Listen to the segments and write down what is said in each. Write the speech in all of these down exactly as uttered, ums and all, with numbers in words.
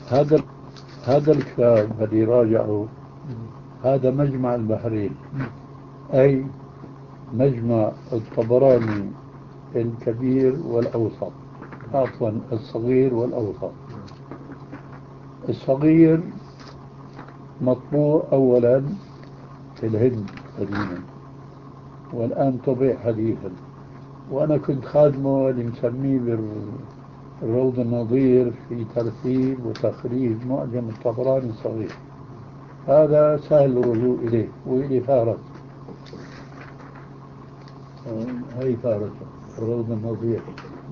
هذا هذا الكتاب الذي راجعه هذا مجمع البحرين، أي مجمع الطبراني الكبير والأوسط، عفوا الصغير والأوسط. الصغير مطبوع أولا في الهند قديما، والآن طبع حديثا، وأنا كنت خادمه اللي مسميه بالروض النظير في ترتيب وتخريج معجم الطبراني الصغير. هذا سهل الرجوع إليه، وإلي فارس، هي فارس الروض النظير.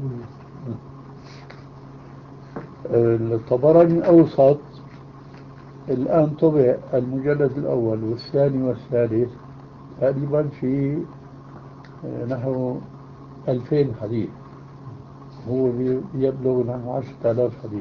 الطبراني الأوسط الآن طبع المجلد الأول والثاني والثالث تقريبا في نحو ألفين حديث، هو يبلغ نحو عشرة آلاف حديث.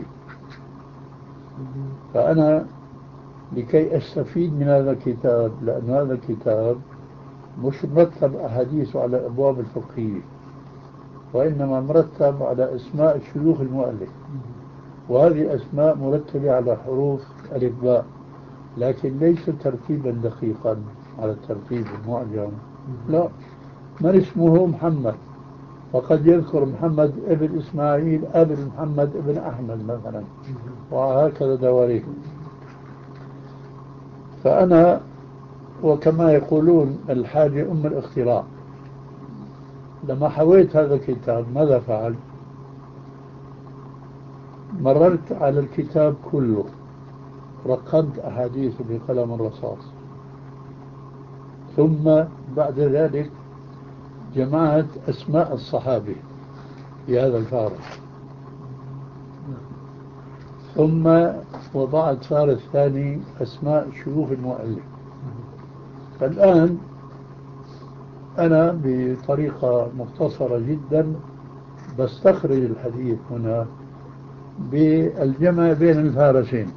فأنا لكي أستفيد من هذا الكتاب، لأن هذا الكتاب مش مرتب أحاديثه على الأبواب الفقهية، وإنما مرتب على أسماء شيوخ المؤلف، وهذه أسماء مرتبة على حروف ألف باء، لكن ليس ترتيبا دقيقا على الترتيب المعجم. لا، من اسمه محمد وقد يذكر محمد ابن إسماعيل ابن محمد ابن أحمد مثلا، وهكذا دواريك. فأنا وكما يقولون الحاجة أم الاختراع. لما حويت هذا الكتاب ماذا فعل؟ مررت على الكتاب كله، رقمت أحاديثه بقلم الرصاص، ثم بعد ذلك جمعت أسماء الصحابة في هذا الفارس، ثم وضعت فارس ثاني أسماء شيوخ المؤلف. فالآن أنا بطريقة مختصرة جدا بستخرج الحديث هنا بالجمع بين الفارسين.